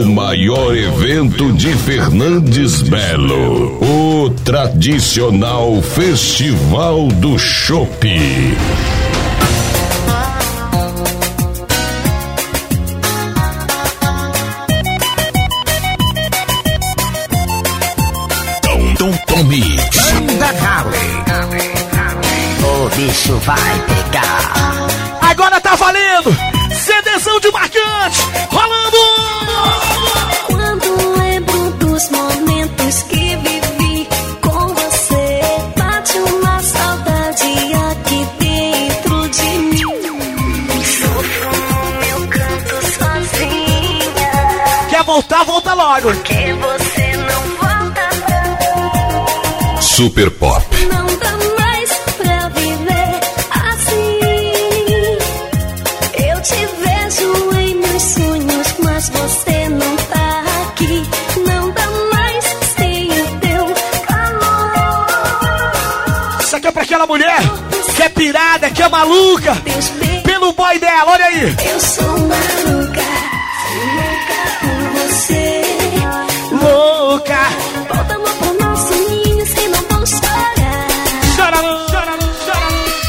o maior evento de Fernandes Belo, o tradicional Festival do Chopp. Tom Mix. Banda Harley. O bicho vai pegar. Agora tá valendo! CDzão de marcante! Rolando! Quando lembro dos momentos que vivi com você, bate uma saudade aqui dentro de mim. Sofro no meu canto sozinha. Quer voltar? Volta logo! Porque você não volta. Super Pop. Não dá mais pra viver assim. Eu te vejo em meus sonhos, mas você não tá aqui. Não dá mais sem o teu amor. Isso aqui é pra aquela mulher que é pirada, que é maluca pelo boy dela, olha aí. Eu sou maluca por você. Louca. Volta amor pro nosso ninho, se não vou chorar. Chora não, chora não, chora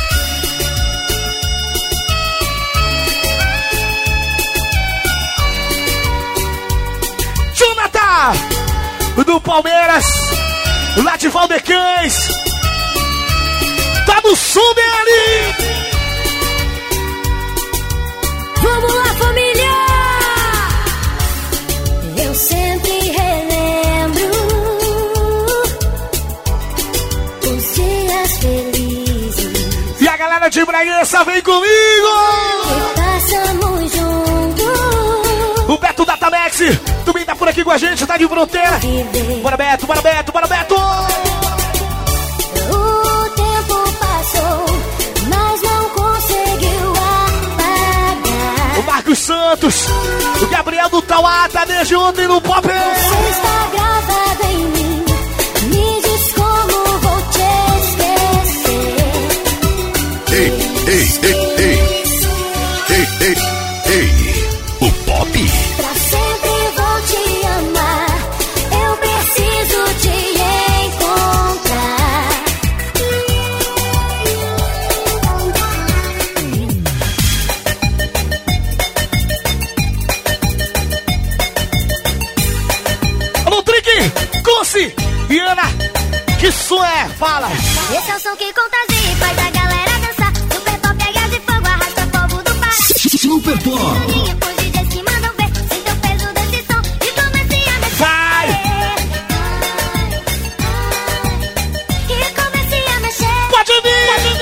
não. Jonathan do Palmeiras, lá de Valdecães, tá no som dele. Vamos lá, família! Eu sempre relembro os dias felizes E a galera de Bragança vem comigo. que passamos juntos. O Beto da Tamex também tá por aqui com a gente, tá de fronteira. Bora Beto, bora Beto, bora Beto. O tempo passou, mas não conseguiu apagar. O Marcos Santos, o Gabriel do Tauá, tá desde ontem no Pop. Você está gravado em mim, me diz como vou te esquecer. Ei. O Pop. Pra sempre vou te amar, eu preciso te encontrar. Alô, Trick, Conce e Ana, que som é? Fala. Esse é o som que contagia e faz a galera dançar. Super Pop é gás de fogo, arrasta povo do Pará. Super Pop. Os DJs que mandam ver, sinta o peso desse som e comece a mexer. Vai! E comece a mexer. Pode vir!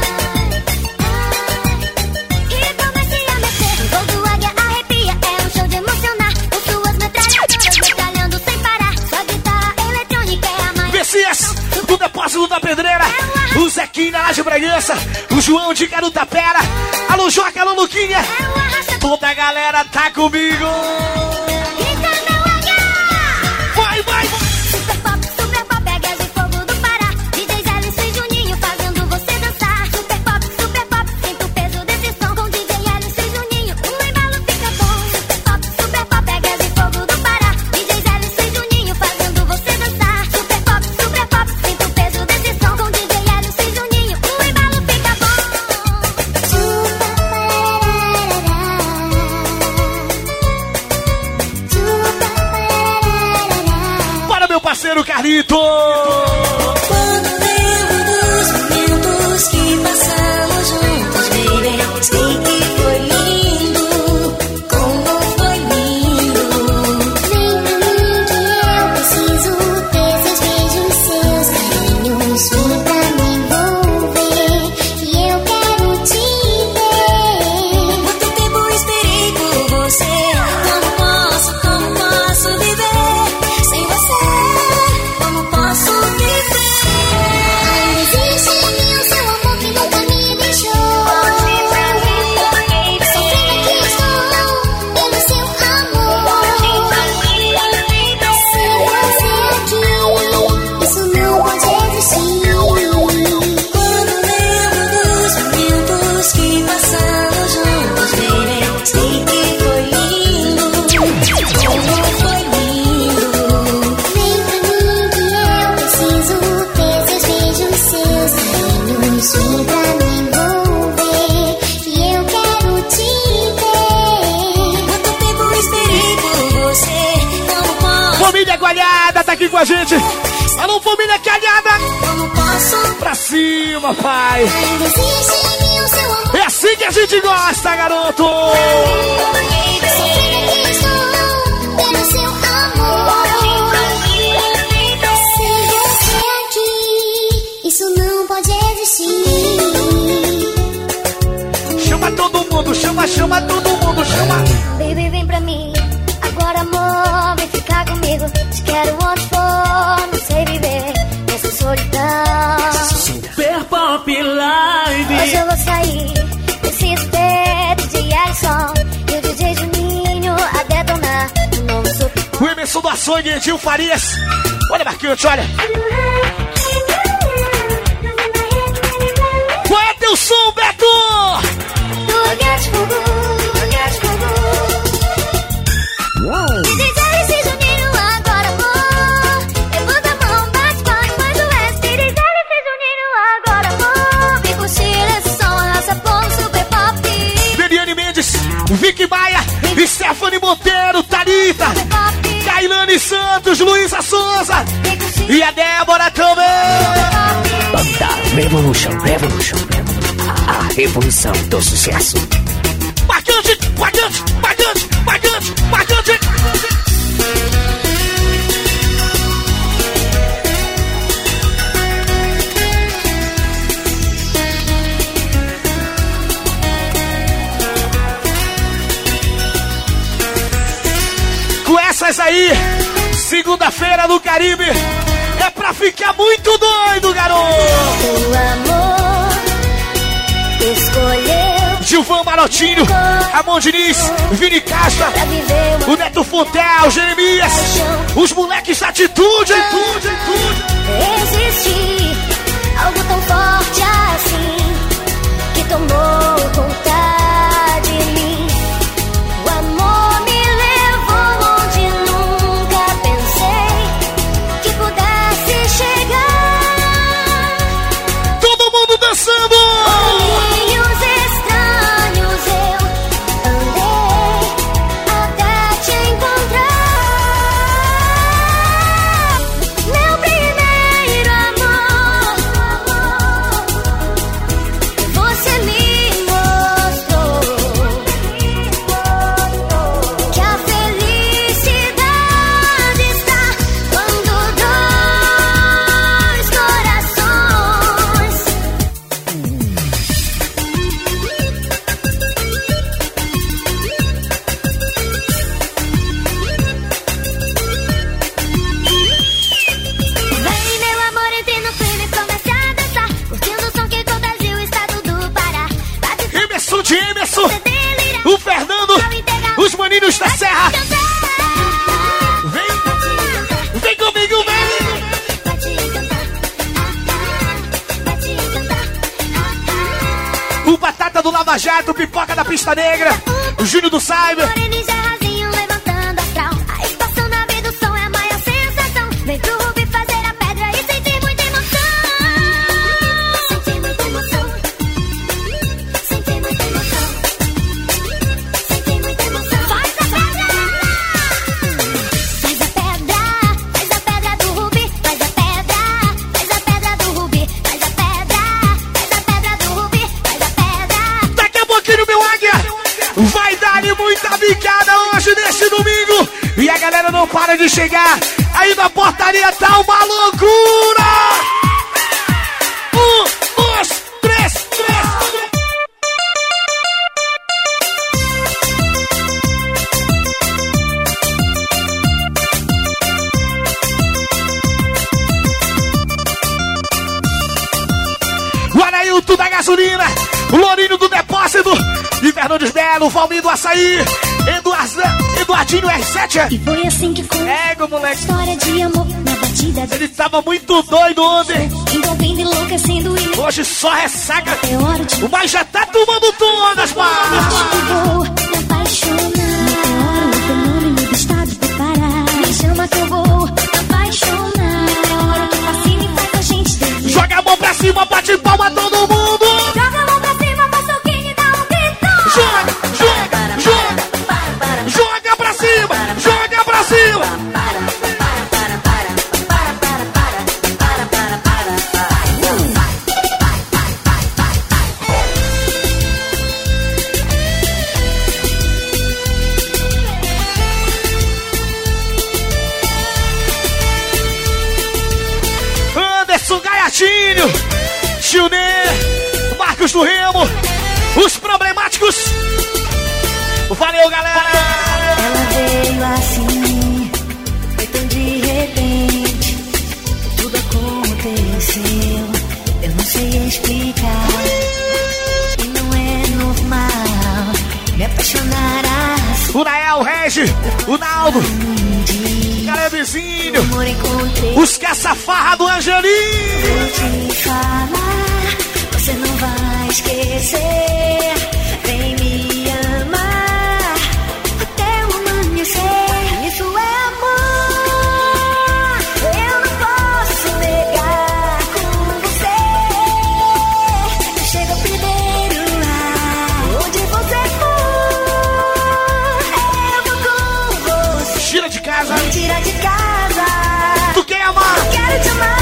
E comece a mexer. O voo do águia arrepia, é um show de emocionar. Com suas metralhadoras metralhando sem parar. Sua guitarra eletrônica é a maior. Messias do Depósito da Pedreira, o Zequinha lá de Bragança, o João de Garutapera, alô Joca, alô Luquinha, toda a galera tá comigo. Vai, vai! Super Pop é gás de fogo do Pará. DJs Alisson e Juninho fazendo você dançar. Super Pop, sinta o peso desse som. Com DJ Alisson e Juninho, o embalo fica bom. Super Pop é gás de fogo do Pará. DJs Alisson e Juninho fazendo você dançar. Super Pop, sinta o peso desse som. Com DJ Alisson e Juninho, o embalo fica bom. Bora, meu parceiro Carlito! Quando lembro dos momentos que passamos juntos, baby, sei que foi lindo, como foi lindo. Vem pra mim que eu preciso ter seus beijos, seus carinhos. Vem pra me envolver, que eu quero te ver. Muito tempo esperei por você, como posso viver sem você? Como posso viver? Calhada tá aqui com a gente. Alô, família Calhada. Como posso Pra cima, pai. ainda existe em mim o seu amor? É assim que a gente gosta, garoto. Sofrendo que estou pelo seu amor. Sem você aqui, isso não pode existir. Chama todo mundo, chama todo mundo, chama. Baby, vem pra mim. Agora, amor, vem ficar comigo. Te quero onde for, não sei viver nessa solidão. Super Pop Live. Hoje eu vou sair, preciso ter DJ Alisson e o DJ Juninho a detonar um novo Super Pop. O Emerson do Açougue, Edil Farias. Olha, Marquinhos, olha. Qual é teu som, Beto? DJ Alisson e Juninho agora, amor. Levanta a mão, bate palma, faz o S. DJ Alisson e Juninho agora, amor. Vem curtir esse som, arrasa por Super Pop. Veriane Mendes, Vicky Maia, Stephanie Monteiro, Thalita, Super Pop. Kailane Santos, Luísa Souza Vem curtir e a Débora também. Banda Revolution. A revolução do sucesso. Marcante. Com essas aí, segunda-feira no Caribe, é pra ficar muito doido, garoto. o amor. Escolheu Gilvan Marotinho, Ramon Diniz, Vini Castro, pra viver uma o Neto Fontel, Jeremias, os moleques da atitude. existir algo tão forte assim que tomou conta de mim. O amor me levou onde nunca pensei que pudesse chegar. Todo mundo dançando. Caminhos estranhos eu andei até te encontrar. Meu primeiro amor, você me mostrou que a felicidade está quando dois corações. Vem, meu amor, entre no clima e comece a dançar, curtindo o som que contagia o estado do Pará. Bate Emerson de Emerson, você delira, o Fernando, os maninhos da Serra. Vem comigo, vem. Vai te encantar, vai te encantar. O Batata do Lava Jato, Pipoca da Pista Negra, o Júnior do Cyber. Morena e Gerrazinho levantando astral. A espaçonave do som é a maior sensação. Vem pro Rubi fazer a pedra e sentir muita emoção. Sentir muita emoção. Sentir muita emoção. Sentir muita emoção. Faz a pedra! Faz a pedra do Rubi. Faz a pedra do Rubi. Faz a pedra do Rubi. Faz a pedra. Daqui a pouquinho, meu águia, vai dar-lhe muita bicada hoje, nesse domingo. E a galera não para de chegar. Aí na portaria tá uma loucura. 1, 2, 3. O Anailton da gasolina, o Lourinho do depósito, e Fernandes Belo, Valmir do Açaí, Eduardinho R7. E foi assim que foi. Ego, moleque. História de amor na batida de Ele tava muito doido ontem. envolvendo, enlouquecendo e Hoje só ressaca. é hora de Mas já tá tomando todas, mano. vou me apaixonar. Meteoro, o fenômeno do estado do Pará. Me chama que eu vou me apaixonar. Meteoro que fascina e faz a gente ter. Joga a mão pra cima, bate palma todo mundo. Joga a mão pra cima, faz soquinho e dá um grito. Joga pra cima, joga pra cima. Betinho, Tio Nê, Marcos do Remo, os problemáticos. Valeu, galera! Ela veio assim, foi tão de repente, tudo aconteceu, eu não sei explicar. E não é normal me apaixonar assim. O Nael, o Regi, o Naldo, Calebezinho, os caça-farra do Angelinho. Vou te falar, você não vai esquecer. Vem me amar até o amanhecer. Isso é amor, eu não posso negar com você. Chega primeiro lá, onde você for, eu vou com você. Tira de casa. Me tira de casa. Tu quer amar? Eu quero te amar.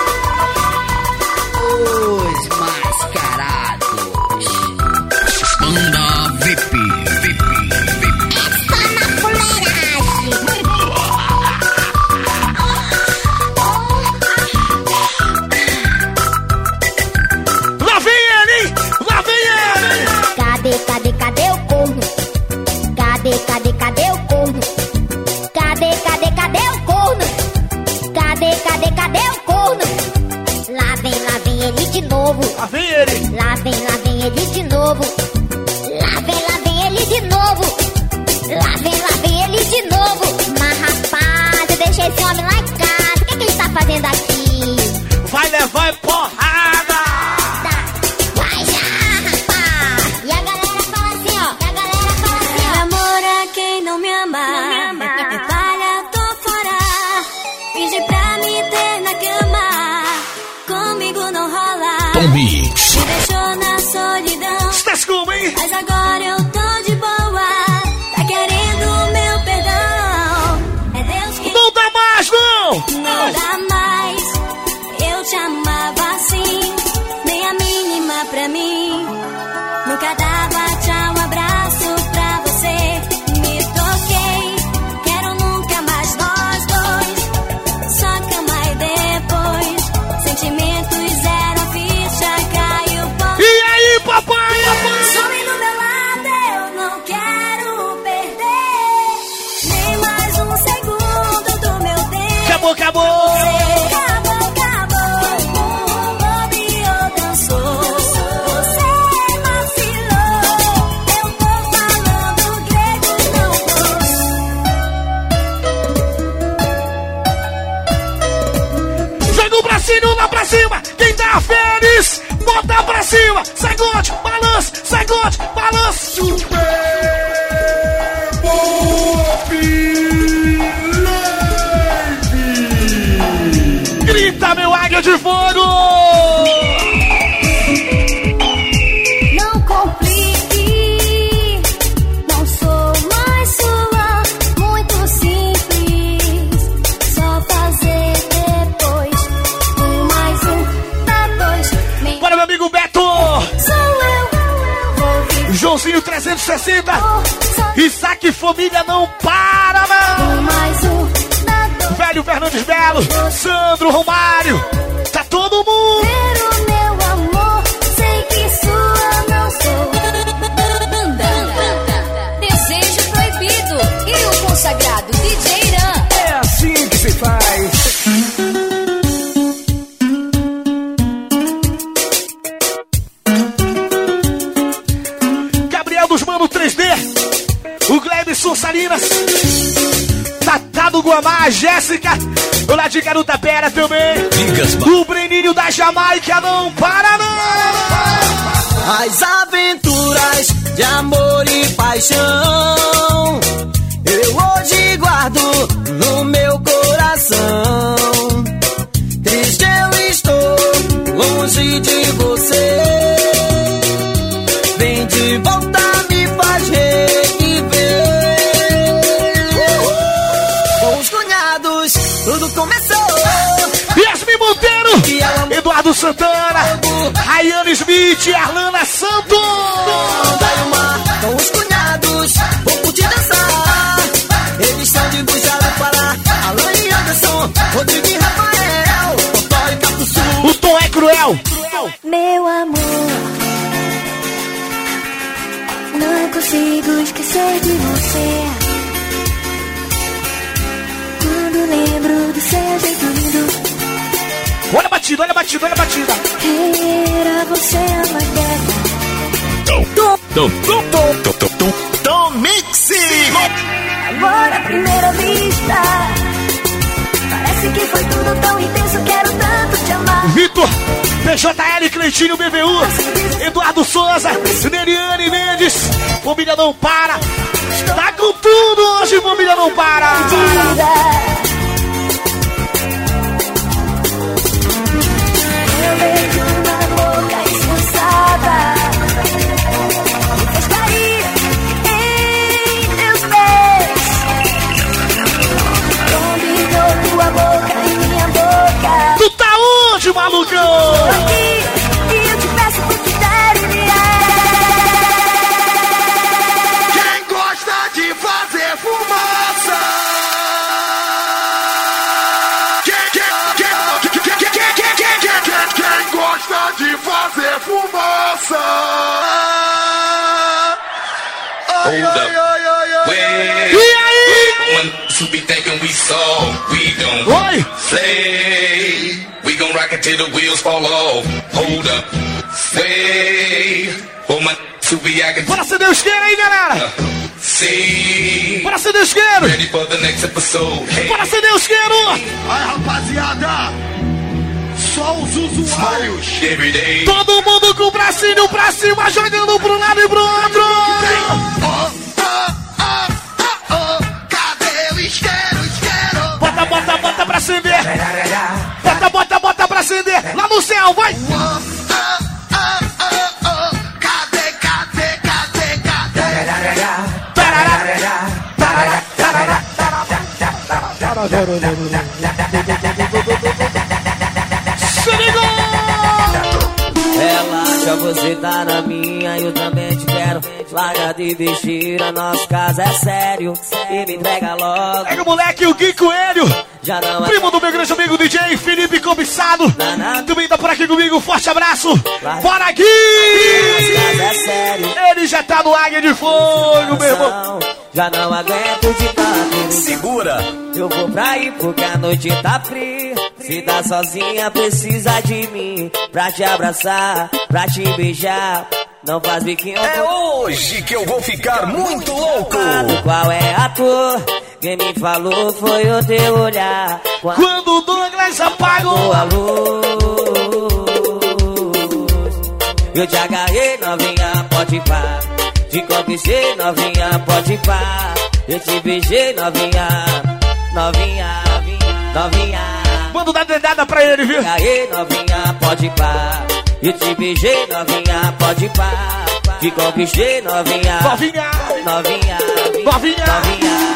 Os mascarados. Banda VIP. Lá vem ele, hein? Lá vem ele! Cadê o corno? Cadê o corno? Cadê o corno? Cadê o corno? Lá vem ele de novo. Lá vem ele! Lá vem ele de novo. Lá vem ele de novo. Lá vem ele de novo. Mas rapaz, eu deixei esse homem lá em casa. O que ele tá fazendo aqui? Vai levar porrada! Vai já, rapaz! E a galera fala assim, ó. Amor a quem não me ama. Palha, tô fora. Finge pra me ter na cama. Comigo não rola. Tom Mix. Me deixou na solidão. Estás como, hein? Mas agora eu tô de boa. Tá querendo o meu perdão. É Deus que Não dá mais, não! não dá mais. Eu te amava assim, nem a mínima pra mim. Nunca dava tchau, abraço pra você. Me toquei, quero nunca mais nós dois. Só cama e depois, sentimentos zero, a ficha caiu por. E aí, papai? Some do meu lado, eu não quero perder nem mais um segundo do meu tempo. Acabou! Acabou, o bobeou dançou. Você vacilou, eu tô falando grego, não posso. Joga o bracinho lá pra cima! Quem tá feliz, bota pra cima! Sagote, balança! Grita, meu águia de fogo! Não complique, não sou mais sua, muito simples. Só fazer depois, mais dá dois. Bora, meu amigo Beto! Sou eu, vou vir. Joãozinho 360! Só Isaac Família não para, não! mais dá dois. Velho Fernandes Belo, Sandro Romário, tá todo mundo! Ver o meu amor, sei que sua não sou. Desejo proibido e o consagrado DJ Irã. É assim que se faz. Gabriel dos Mano 3D, o Glebson Salinas, Tatá do Guamá, a Jéssica, o lá de Garutapera também, o Breninho da Jamaica não para não! As aventuras de amor e paixão eu hoje guardo no meu coração. Triste eu estou longe de você. Vem de volta, me faz reviver. Com os cunhados tudo começou. Yasmin Monteiro, Eduardo Santana, Rayane Smith, Arlana Santos. Com os cunhados, vou curtir dançar. Eles são de Bujá do Pará. Alan e Anderson, Rodrigo e Rafael, Totó e Capuçu. O Tom é Meu amor, não consigo esquecer de você. Quando lembro do seu jeito lindo. Olha a batida, olha a batida, olha a batida. Era você a madeira. Tom Mixi. Agora, à primeira vista, parece que foi tudo tão intenso. Quero tanto te amar. Vitor, PJL, Cleitinho, BVU, Eduardo Souza, Neriane Mendes. Família não para. Tá com tudo hoje, família não para. Eu vejo uma boca esforçada. Eu estaria em teus pés. Combinou tua boca e minha boca. Tu tá onde, malucão? Tô aqui e eu te peço por que deve. Quem gosta de fazer fumaça? Quem gosta de fazer fumaça? Ai, ai, ai, ai, ai. E aí? To be thinking we saw, we gon' Oi! play. We gon' rock it till the wheels fall off. Hold up, sway. For my to be acting. Bora acender o isqueiro aí, galera! See. Bora acender o isqueiro! Ready for the next episode. Hey. Bora acender o isqueiro! Ai, rapaziada, só os usuários. Every day. Todo mundo com o bracinho pra cima, jogando pro lado e pro outro! Cadê o isqueiro, isqueiro? Bota, bota, bota pra acender! Bota, bota, bota pra acender! Lá no céu, vai! Cadê, cadê, cadê, cadê? Se ligou! Relaxa, você tá na minha, eu também te quero. Larga de besteira, nosso caso é sério. E me entrega logo. Pega o moleque, o Gui Coelho! Já não é Primo do meu grande amigo DJ Felipe Cobiçado. Também tá por aqui comigo, forte abraço. Bora, Gui! é sério. Ele já tá no Águia de Fogo, meu irmão. Já não aguento de tanto. Segura. Eu vou pra aí porque a noite tá fria. Se tá sozinha, precisa de mim. Pra te abraçar, pra te beijar. Não faz biquinho. É hoje que eu vou ficar muito louco. Qual é a cor? Quem me falou foi o teu olhar. Quando o Douglas apagou a luz, eu te agarrei, novinha, pode pá. Te conquistei, novinha, pode pá. Eu te beijei, novinha, novinha, novinha. Manda dar dedada pra ele, viu? Te agarrei, novinha, pode pá. Eu te beijei, novinha, pode pá. Te conquistei, novinha, novinha, novinha, novinha, novinha.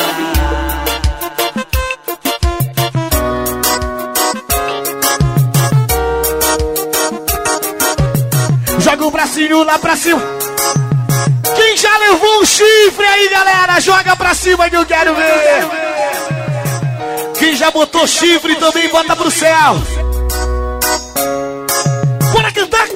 Joga o bracinho lá pra cima. Quem já levou um chifre aí, galera? Joga pra cima que eu quero ver. Quem já botou chifre também bota pro céu. Bora cantar.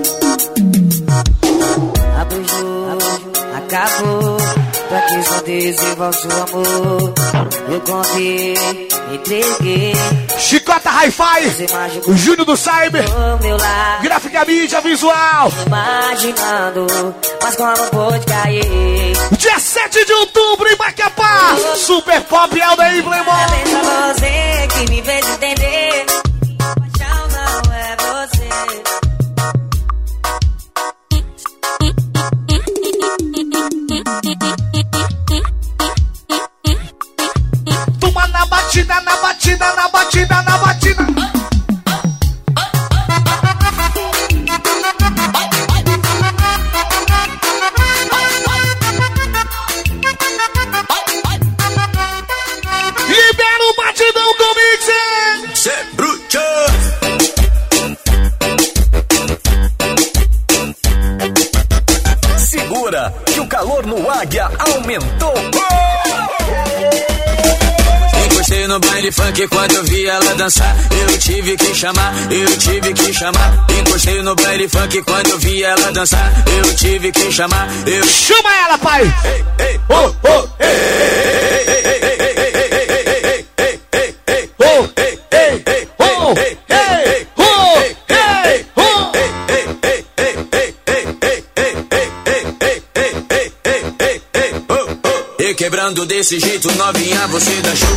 Abre o jogo, acabou. Pra que só desenvolve seu amor. Eu confiei, entreguei. Chicota Hi-Fi, o Júnior do Cyber, Gráfica Mídia Visual. Imaginando, mas como pôde cair. Dia 7 de outubro em Macapá. Super Pop Aldair Playboy. É pra você que me fez entender. Paixão não é você. Toma na batida, na batida, na batida, na batida. Libera o batidão do Mixer. Cê bruxa. Segura que o calor no Águia aumentou. Encostei no baile funk quando eu vi ela dançar. Eu tive que chamar. Encostei no baile funk quando eu vi ela dançar. Eu tive que chamar. Chama ela, pai! Ei, ei, oh, oh, ei, ei, ei, ei, ei, ei, e quebrando desse jeito, novinha, você dá show.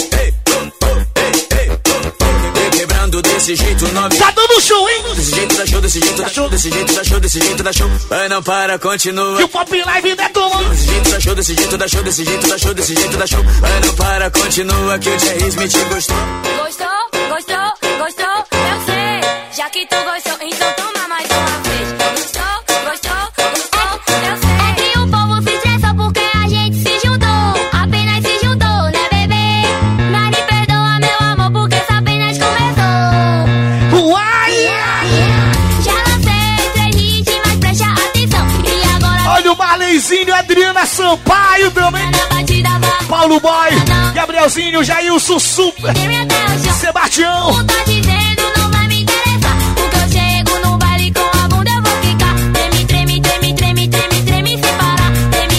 E quebrando desse jeito, novinha. Tá dando show, hein? Desse jeito dá show, desse jeito dá show, desse jeito dá show, desse jeito dá show. Vai, não para, continua. E o Pop Live detonando. Desse jeito dá show, desse jeito dá show, desse jeito dá show, desse jeito dá show. Vai, não para, continua, que o Jerry Smith gostou. Gostou, eu sei. Já que tu gostou, então toma mais uma vez. Gostou, eu sei. É que o povo se estressa porque a gente se juntou. Apenas se juntou, né, bebê? Mas me perdoa, meu amor, porque essa apenas começou. Uai! Já lancei 3 hits, mas presta atenção. E agora... Olha o Marlenzinho, Adriana Sampaio também. Paulo Boy, Gabrielzinho, Jailson Super, Sebastião. Tá dizendo não vai me interessar. Porque eu chego no baile com a bunda eu vou ficar. Treme sem parar.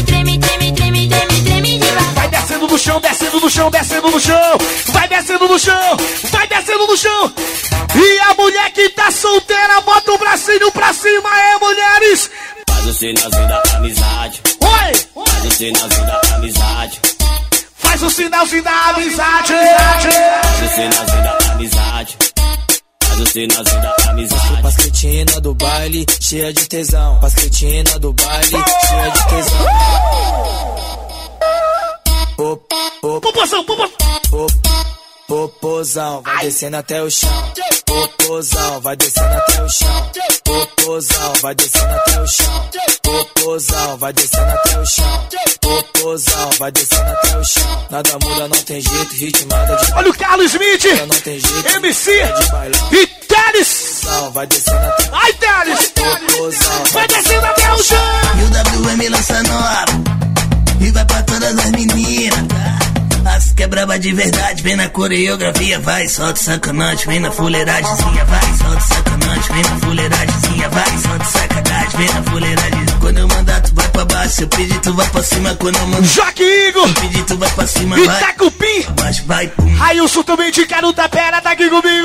Treme devagar. Vai descendo no chão, descendo no chão. Vai descendo no chão. E a mulher que tá solteira, bota o bracinho pra cima, mulheres. Faz o sinalzinho da amizade. Oi! Faz o sinalzinho da amizade. Faz o sinalzinho da amizade. Faz o sinalzinho da amizade. Faz o sinalzinho da amizade. Pasquetina do baile, cheia de tesão. Pasquetina do baile, cheia de tesão. Popozão, vai descendo até o chão. Popozão, vai descendo até o chão. Popozão, vai descendo até o chão. Popozão, vai descendo até o chão. Popozão, vai descendo até o chão. Nada muda, não tem jeito, ritmada de... Olha o Carlos Smith, não tem jeito, MC e Teles. Vai descendo até... Ai, Teles! Vai descendo até o chão. E o WM lança nova e vai pra todas as meninas. As que é braba de verdade, vem na coreografia, vai, solta sacanagem, vem na fuleiragemzinha, vai, solta sacanagem, vem na fuleiragemzinha, vai, solta sacanagem, vem na fuleiragem. Quando eu mandar, tu vai pra baixo, se eu pedir, tu vai pra cima. Quando eu mandar, Joque Igor, se eu pedir, tu vai pra cima, e vai. Itacupim, Pra baixo, vai, pum. Railson também de Carutapera, tá aqui comigo.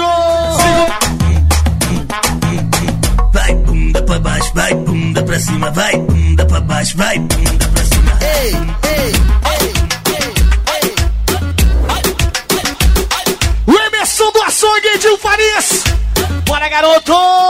Vai, bunda pra baixo, vai, bunda pra cima, vai, bunda pra baixo, vai, bunda pra cima. Ei, ei, ei. Som do açougue, Edil Farias. Bora, garoto!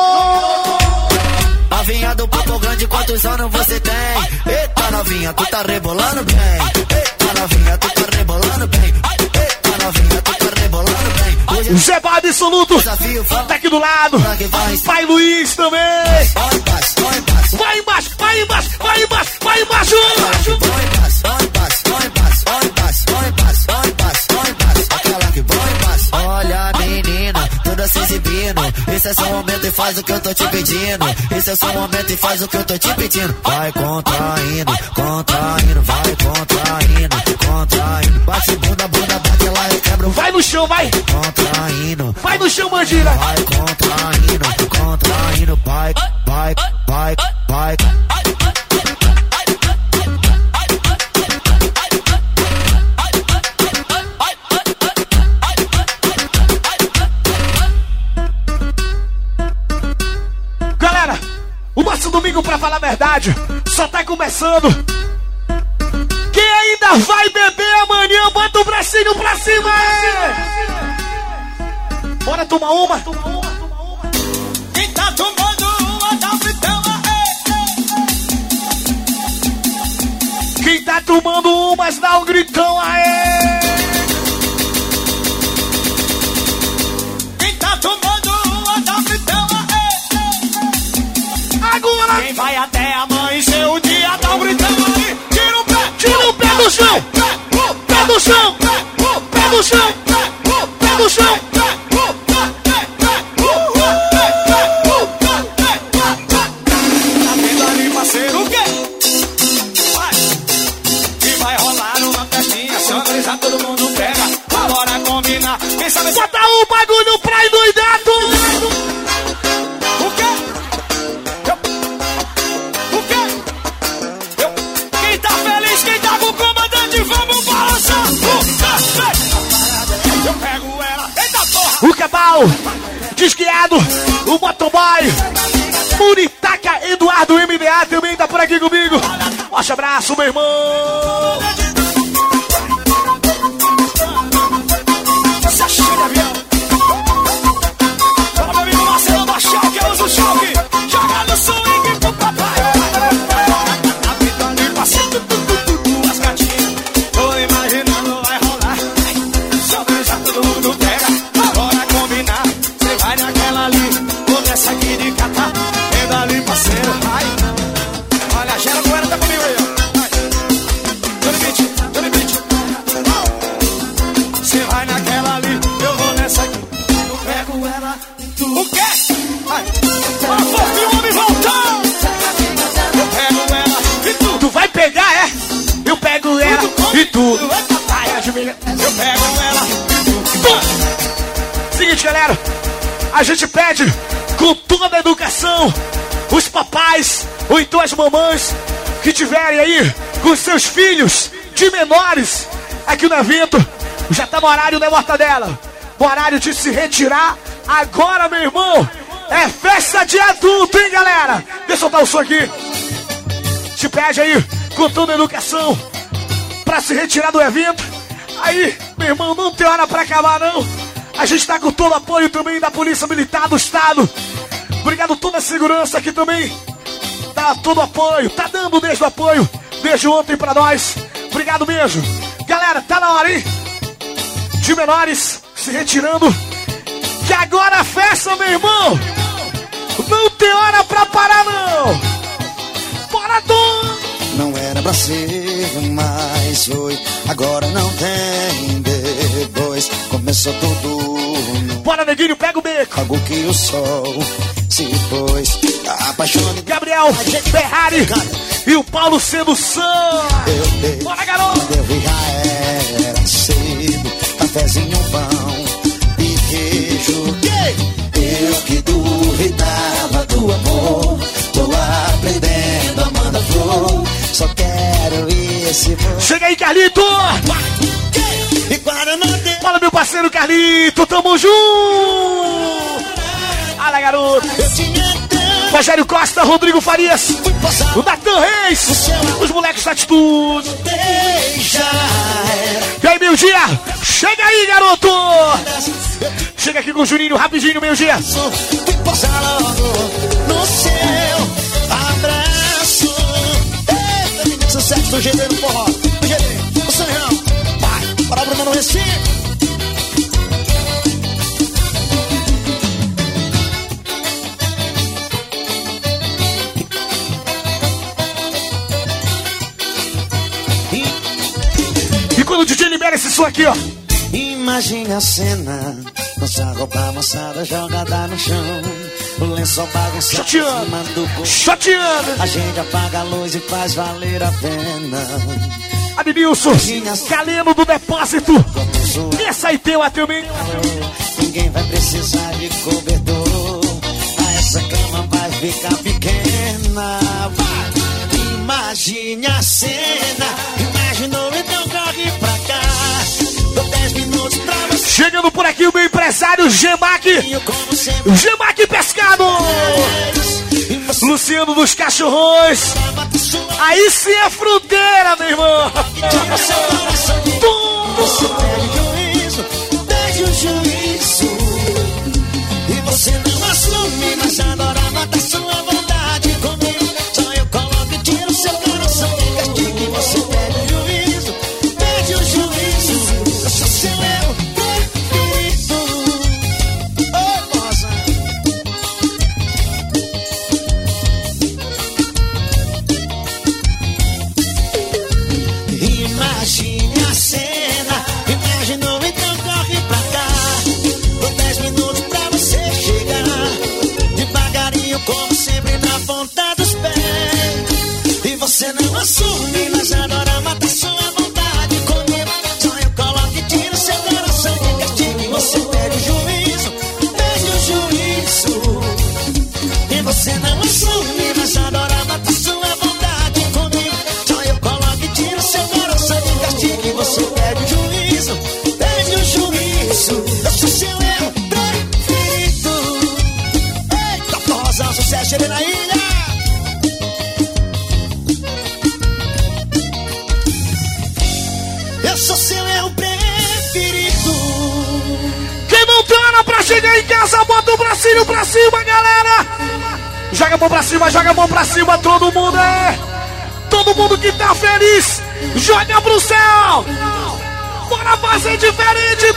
Novinha do Papo Grande, quantos anos você tem? Eita, novinha, tu tá rebolando bem. Eita, novinha, tu tá rebolando bem. Eita, novinha, tu tá rebolando bem. Zé Bado Absoluto, tá aqui do lado. Pai Luiz também. Vai embaixo, vai embaixo, vai embaixo, vai embaixo. Olha, menina, toda se exibindo. Esse é seu momento e faz o que eu tô te pedindo. Esse é seu momento e faz o que eu tô te pedindo. Vai contraindo, vai contraindo. Bate bunda, bate lá, eu quebro. Vai no chão, vai. Contraindo. Vai no chão, Mandira. Vai contraindo, vai. Galera, o nosso domingo, pra falar a verdade, só tá começando. Quem ainda vai beber amanhã, bota o bracinho pra cima. Bora tomar uma. Quem tá tomando uma, dá um gritão, Quem tá tomando umas, dá um gritão, aê. Quem tá tomando uma, dá um gritão, Agora. Quem vai até amanhecer o dia, dá um gritão aí. Tira o pé do chão. Pé do chão. Pé do chão. Pé do chão. Tá vendo ali, parceiro, o quê? Vai. E vai rolar uma festinha, sonorizar, todo mundo pega. Agora com o bagulho pra endoidar tudo. O quê? O quê? Quem tá feliz, quem tá com o comandante, vamos balançar. Eu pego ela, eita porra. O Cabal, Desguiado, o Motoboy, Muritaca, Eduardo MDA também tá por aqui comigo. Forte abraço, meu irmão. Você chega, avião. Fala, meu amigo Marcelo do Choque, eu uso o choque. Joga no swing pro papai. A vida me passa as gatinhas. Tô imaginando, vai rolar. Só deixa todo mundo pega. Bora combinar. Cê vai naquela ali, começa aqui de catar. Vem dali, parceiro. Ai. Olha, a Gera Goiânia tá comigo aí, ó. Tô no beat. Cê vai naquela ali, eu vou nessa aqui. Eu pego ela, tu. O quê? Ai. Pra força o homem voltou. Eu pego ela e tu. Tu vai pegar, é? Eu pego ela e tu. Ai, eu pego ela e tu. Seguinte, galera. A gente pede com toda a educação os papais ou então as mamães que tiverem aí com seus filhos de menores aqui no evento. Já tá no horário da mortadela. No horário de se retirar. Agora, meu irmão, é festa de adulto, hein, galera? Deixa eu soltar o som aqui. Te pede aí com toda a educação pra se retirar do evento. Aí, meu irmão, não tem hora pra acabar, não. A gente tá com todo o apoio também da Polícia Militar do Estado. Obrigado toda a segurança aqui também. Dá todo o apoio, tá dando desde o apoio. Desde ontem pra nós. Obrigado mesmo. Galera, tá na hora, hein? De menores se retirando. Que agora a festa, meu irmão, não tem hora pra parar, não. Bora, Dom! Não era pra ser, mas foi. Agora não tem depois. Começou tudo. Bora, neguinho, pega o beco. Algo que o sol se pôs. Apaixone. Gabriel, Ferrari e o Paulo Sedução. Bora, garoto. Eu vi, já era cedo. Cafézinho, pão e queijo. Eu que duvidava do amor. Tô aprendendo, Amanda Flor. Só quero esse voo. Chega aí, Carlito! Fala, meu parceiro Carlito, tamo junto! Fala, garoto! Rogério Costa, Rodrigo Farias, o Natan Reis, os moleques da Atitude. E aí, meu dia? Chega aí, garoto! Chega aqui com o Juninho, rapidinho, meu dia. Pousar logo no seu abraço. Sucesso do GD no forró. Do GD, o Sanjão. Vai, bora Bruno no Recife. E quando o DJ libera esse som aqui, ó. Imagine a cena. Nossa roupa amassada jogada no chão. O lençol bagunçado chateando. A gente apaga a luz e faz valer a pena. Adilson, Galeno do Depósito. Essa aí teu também. Ninguém vai precisar de cobertor. Essa cama vai ficar pequena. Vai. Imagine a cena. Imaginou, então corre pra cá. Dou 10 minutos pra você. Chegando por aqui o meu empresário Gemac Pescado. Luciano dos Cachorrões. Aí sim é fruteira, meu irmão. Você perde o juízo. E você não assume, mas adora matar sua vontade comigo. Só eu coloco e tiro seu coração de castigo. E você perde o juízo. Eu sou seu eu preferido. Oh, moça. Imagine a cena. Imaginou, então corre pra cá. chegar em casa, bota o bracinho pra cima, galera. Joga a mão pra cima, todo mundo todo mundo que tá feliz, joga pro céu. Bora fazer diferente,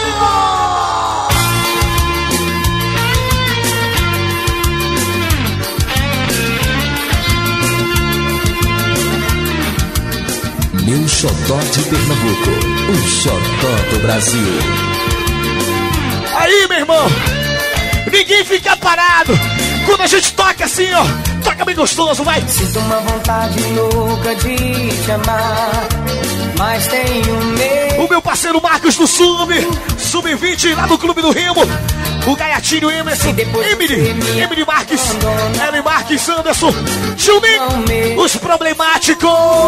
Meu xodó de Pernambuco, o xodó do Brasil. Aí, meu irmão, ninguém fica parado. Quando a gente toca assim, ó, toca bem gostoso, vai. Sinto uma vontade louca de te amar, mas tenho medo. O meu parceiro Marcos do Sub-20 lá do Clube do Remo. O Gaiatinho Emerson, Emily Marques, Ellen Marques, Anderson, Juninho, os problemáticos.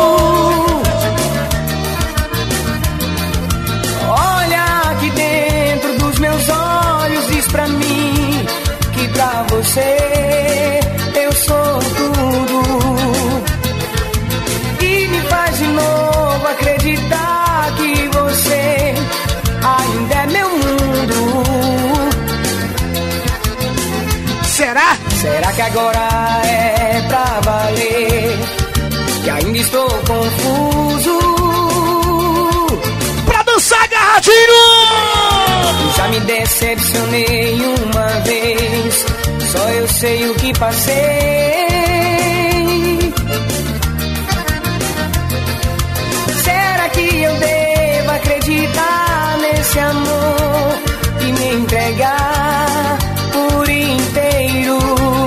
Olha aqui dentro dos meus olhos, diz pra mim que pra você eu sou tudo. E me faz de novo acreditar que você ainda é meu mundo. Será? Será que agora é pra valer? Que ainda estou confuso. Pra dançar agarradinho! Já me decepcionei uma vez, só eu sei o que passei. Será que eu devo acreditar nesse amor e me entregar por inteiro?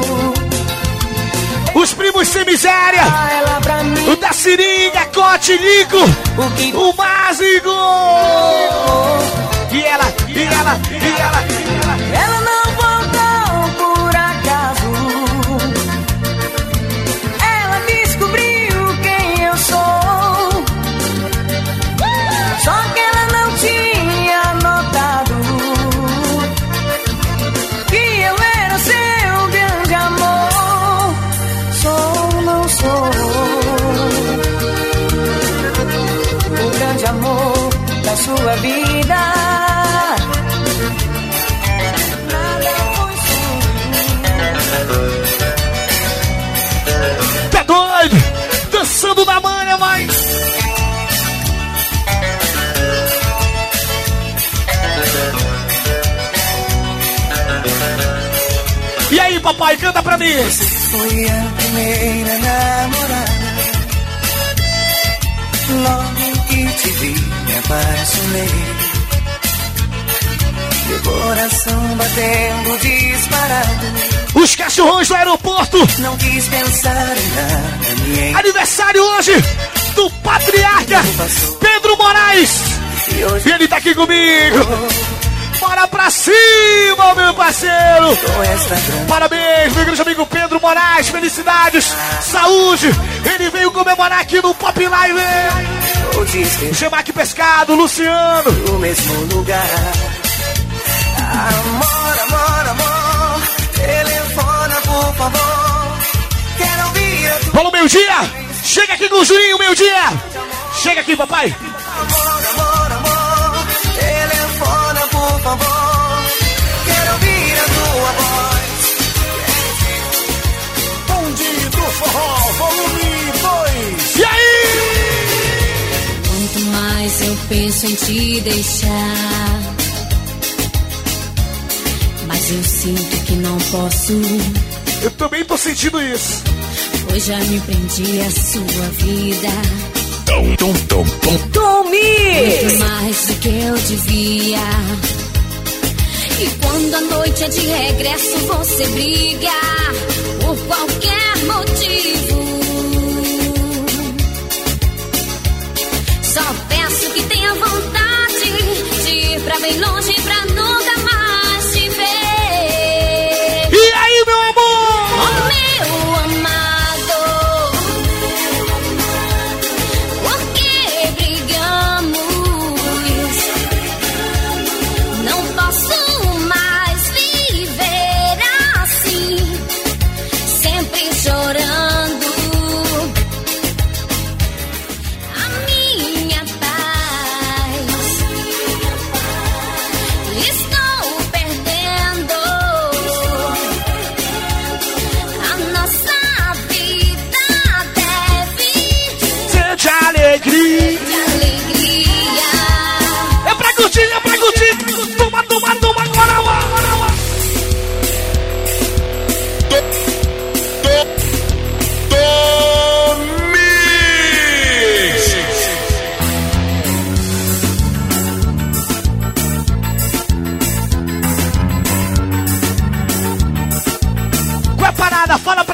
Os primos sem miséria, o da seringa, Cotilico, o Másico. E ela. Ela não voltou por acaso. Ela descobriu quem eu sou. Só que ela não tinha notado que eu era seu grande amor. Sou, não sou o grande amor da sua vida. Tá doido? Dançando na manha, vai! E aí, papai, canta pra mim! Você foi a primeira namorada. Logo que te vi, me apaixonei. Meu coração batendo disparado. Os cachorrões do aeroporto. Não quis pensar em nada. Aniversário hoje do patriarca Pedro Moraes. E ele tá aqui comigo. Bora pra cima, meu parceiro. Parabéns, meu grande amigo Pedro Moraes. Felicidades, saúde. Ele veio comemorar aqui no Pop Live. Gemac Pescado, Luciano. No mesmo lugar. Amor, amor, amor. Telefona, por favor. Quero ouvir a tua... Falou, meio-dia. Chega aqui com o Juninho, meio-dia. Chega aqui, papai. Amor, amor, amor. Telefona, por favor. Quero ouvir a tua voz. Bonde do Forró, volume 2. E aí? Quanto mais eu penso em te deixar, mas eu sinto que não posso. Eu também tô sentindo isso. Pois já me prendi à sua vida. Tome! Muito mais do que eu devia. E quando a noite é de regresso, você briga por qualquer motivo. Só peço que tenha vontade de ir pra bem longe pra nunca mais te ver. E aí, meu amor? Oh, meu amado, por que brigamos? Não posso mais viver assim, sempre chorando. A minha paz estou perdendo.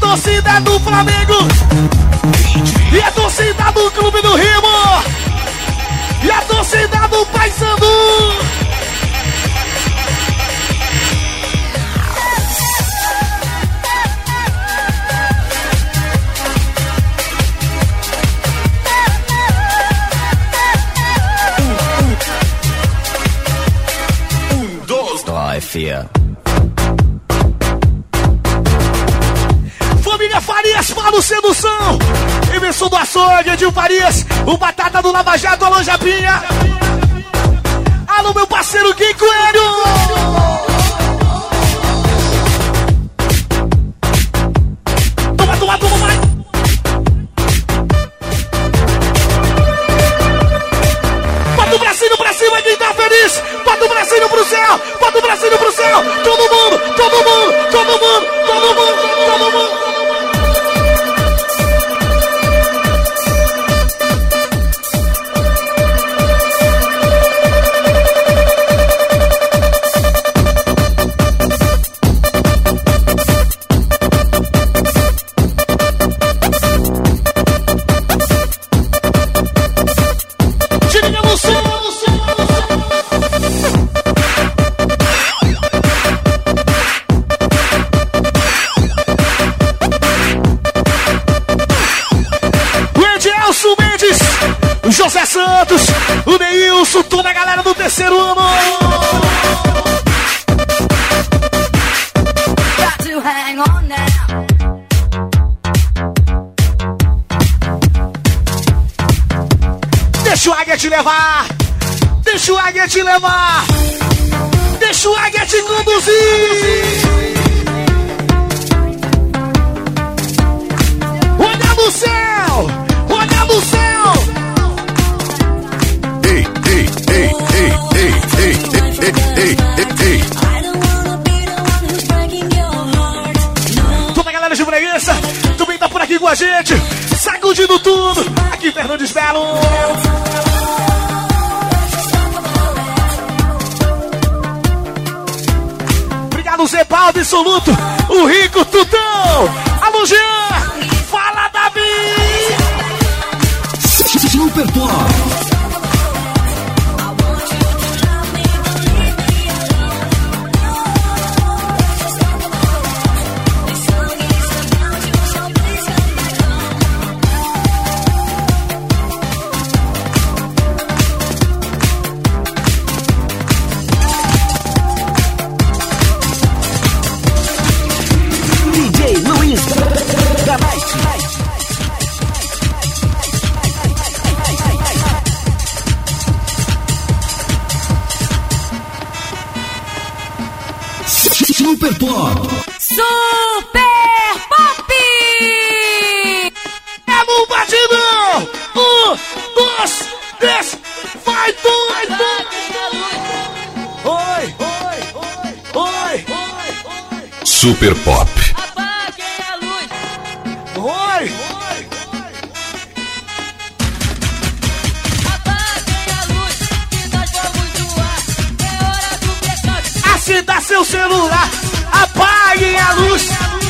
torcida do Flamengo. E a torcida do Clube do Rimo. E a torcida do Paysandu. Fia. Família Farias, Paulo Sedução, Emerson do Açougue, Edil Farias, o Batata do Lava Jato, Alô Japinha. Alô, meu parceiro Gui Coelho. Toma, vai. Bota o bracinho pra cima, quem tá feliz. Bota o bracinho pro céu. Bota o bracinho pro céu. Todo mundo. José Santos, o Neilson, toda a galera do terceiro ano. Deixa o Águia te levar. Deixa o Águia te levar. Deixa o Águia te conduzir. Olha no céu. Olha no céu. Toda a galera de Bragança também tá por aqui com a gente, sacudindo tudo. Aqui Fernandes Belo. Obrigado, Zé Paulo absoluto, o Rico Tutão. Alô, Jean. Fala, Davi. Super Pop. Super Pop. Super Pop! É no batidão! 1, 2, 3, vai tudo! Oi! Super Pop. Apaguem a luz! Oi! Apaguem a luz, que nós vamos voar. É hora do blackout. Acenda seu celular, apaguem a luz.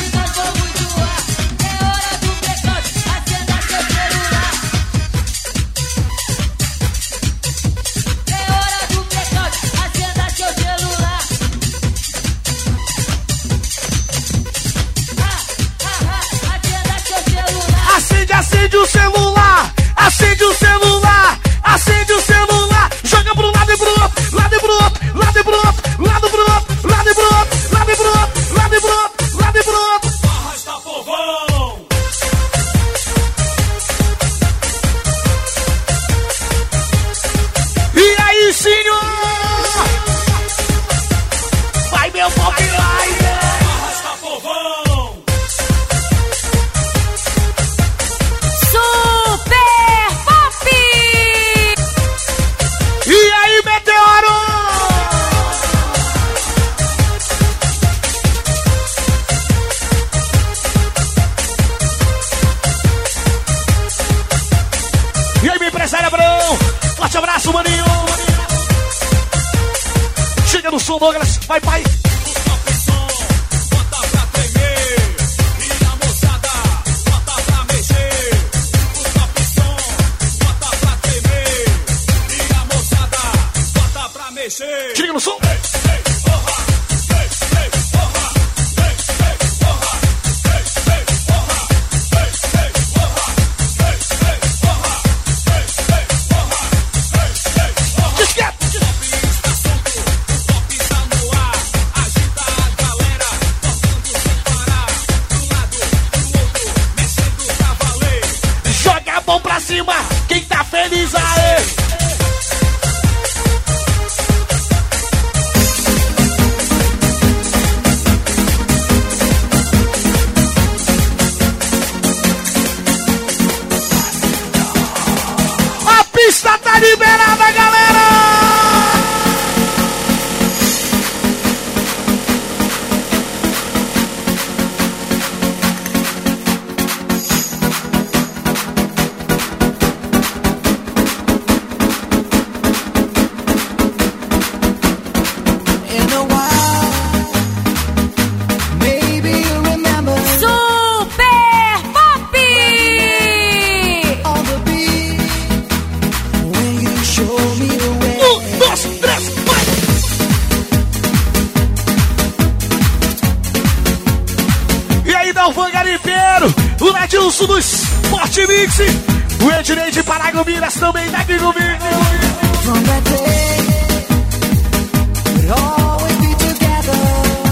Acende o celular, acende o celular, acende o celular, joga pro lado e pro outro, lado e pro outro, lado e pro outro, lado pro outro, lado e pro outro, lado e pro outro, lado e pro outro, lado e pro outro. Arrasta povão! E aí, senhor? Vai, meu pop, vai! Arrasta povão! Super Pop! E aí, Meteoro? E aí, meu empresário Abrão? Forte abraço, maninho! Chega no som, Douglas. Vai, pai! Bota pra tremer e a moça in a while. Maybe you remember. Super Pop! On the beat, when you show me the way. 1, 2, 3, vai! E aí, Dalvan Garimpeiro, o Nedilson do Sport Mix, o Ednei de Paragominas também tá aqui comigo. From that day, we'd always be together.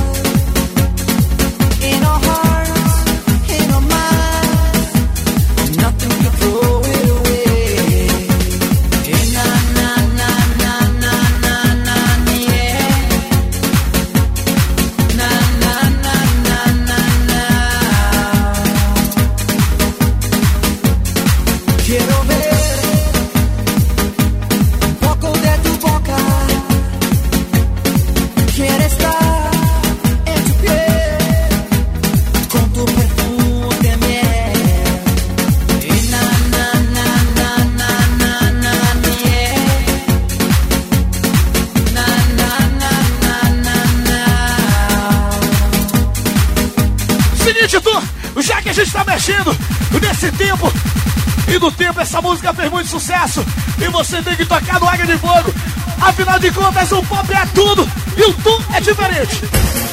In our hearts, in our minds, nothing can throw it away. Na na na na na na na yeah. Na na na na na na. Quiero ver un poco de tu boca. Quiero estar en tu piel con tu perfume de miel. Y na na na na na na na yeah. Na na na na na na. Seguinte, tu, já que a gente tá mexendo nesse tempo, e do tempo essa música fez muito sucesso, e você tem que tocar no Águia de Fogo. Afinal de contas, o pop é tudo e o tom é diferente.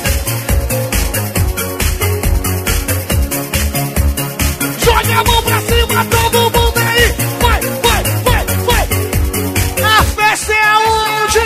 Jogue a mão pra cima, todo mundo aí. Vai, vai, vai, vai. A festa é aonde?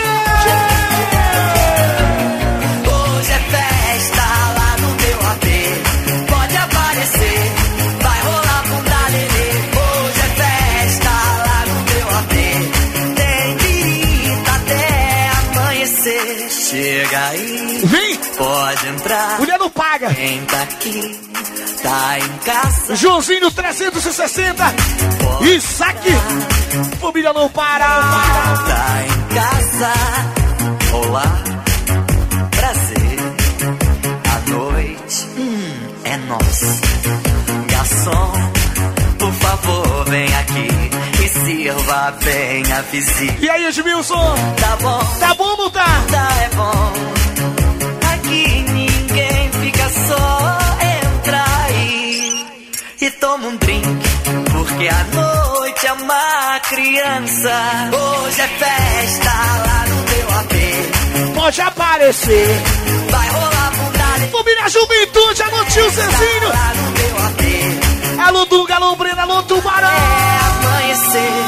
Hoje é festa lá no meu AP. Pode aparecer, vai rolar bunda lelê. Hoje é festa lá no meu AP. Tem birita até amanhecer. Chega aí, vem, pode entrar. Mulher não paga. Quem tá aqui, tá em casa. Joãozinho 360. E saque. Família não para. Tá em casa. Olá, prazer. A noite é nossa. Garçom, por favor, vem aqui e sirva bem a visita. E aí, Edmilson? Tá bom? Tá bom ou não tá? Tá, é bom. Aqui ninguém fica só. Entra aí e toma um drink, porque a noite é uma criança. Hoje é festa lá no meu AP. Pode aparecer. Vai rolar bunda. Família Juventude, alô tio Zezinho. Lá no meu AP. Alô Dunga, alô Brena, alô Tubarão. É amanhecer.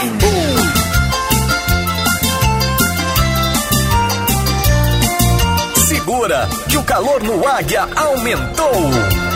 Segura que o calor no Águia aumentou.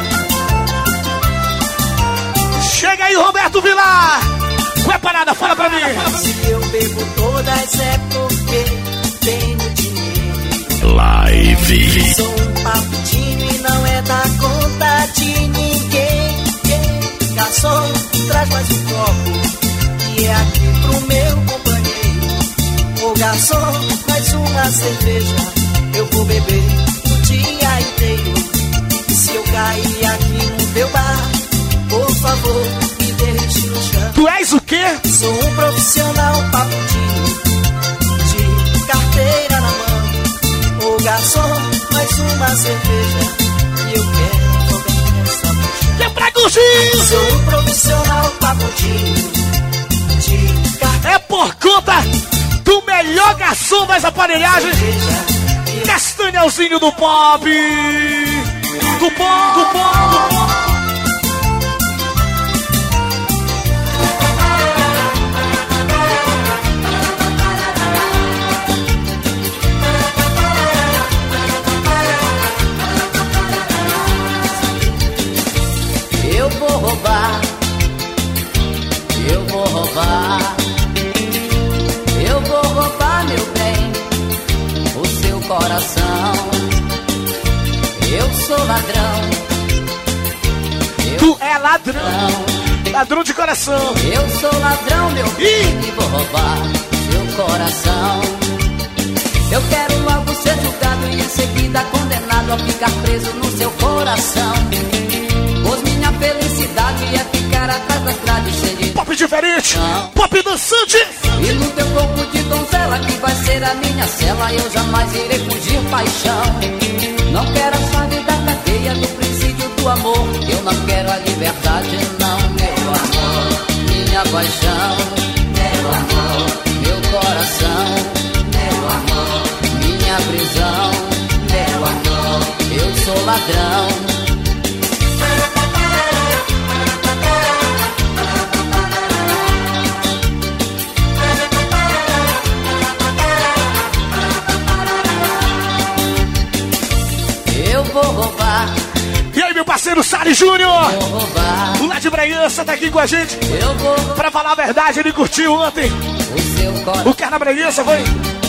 Chega aí, Roberto Vilar. Qual é a parada? Fala pra mim. Se eu bebo todas é porque tenho dinheiro. Live. Sou um paputinho e não é da conta de ninguém. Garçom, traz mais um copo, que é aqui pro meu companheiro. Ô garçom, mais uma cerveja, eu vou beber o dia inteiro. E se eu cair aqui no teu bar, por favor, me deixe no chão. Tu és o quê? Sou um profissional paputinho, de carteira na mão. Ô garçom, mais uma cerveja, e eu quero jogar essa bucha. É pra curtir! Sou um profissional paputinho, de carteira. É por conta do melhor garçom das aparelhagens, Castanhelzinho do Pop. Do Pop, do Pop, do Pop. Eu vou roubar, eu vou roubar, eu vou roubar, meu bem, o seu coração. Eu sou ladrão. Tu é ladrão, ladrão de coração. Eu sou ladrão, meu bem, e vou roubar seu coração. Eu quero logo ser julgado e em seguida condenado a ficar preso no seu coração. Pois minha felicidade é ficar atrás das grades sem Pop diferente, pop dançante. E no teu corpo de donzela que vai ser ser a minha cela, eu jamais irei fugir, paixão. Não quero essa vida cadeia do princípio do amor. Eu não quero a liberdade, não, meu amor. Minha paixão, meu amor. Meu coração, meu amor. Minha prisão, meu amor. Eu sou ladrão. Vou roubar. E aí, meu parceiro Sali Júnior? O lá de Bragança tá aqui com a gente. Pra falar a verdade, ele curtiu ontem o Carna Bragança, foi?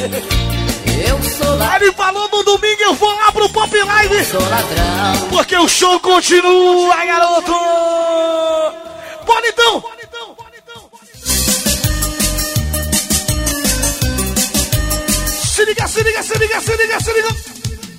Ele falou no domingo, eu vou lá pro Pop Live. Porque o show continua, garoto. Bora então. Se liga, se liga, se liga, se liga, se liga.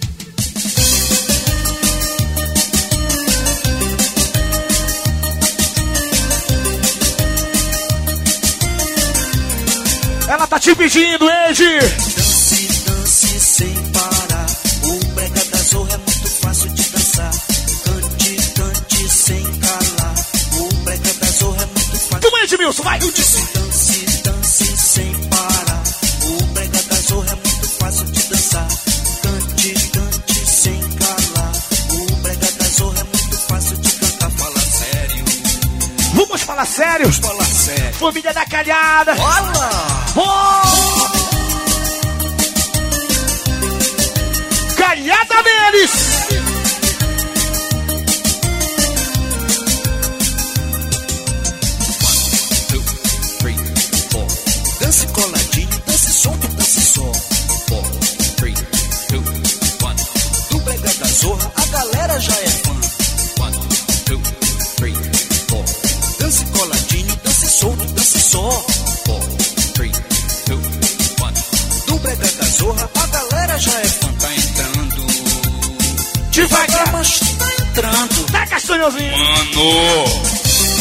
Ela tá te pedindo, Ed. Dance, dance sem parar. O brega da zorra é muito fácil de dançar. Cante, cante sem calar. O brega da zorra é muito fácil. Tu, Edmilson, vai. Eu disse dance, dance sem parar. O brega da zorra é muito fácil de dançar. Cante, cante sem calar. O brega da zorra é muito fácil de cantar. Fala sério. Vamos falar sério? Vamos falar sério. Família da Calhada. Olá! Calhada deles! Dance coladinho, dance solto, dance só. 4, 3, 2, 1. Do brega da zorra, a galera já é fã. 1, 2, 3, 4. Dance coladinho, dance solto, dance só. 4, 3, 2, 1. Do brega da zorra, a galera já é fã. Tá entrando devagar, mas tá entrando. Tá, Castanhozinho? Mano!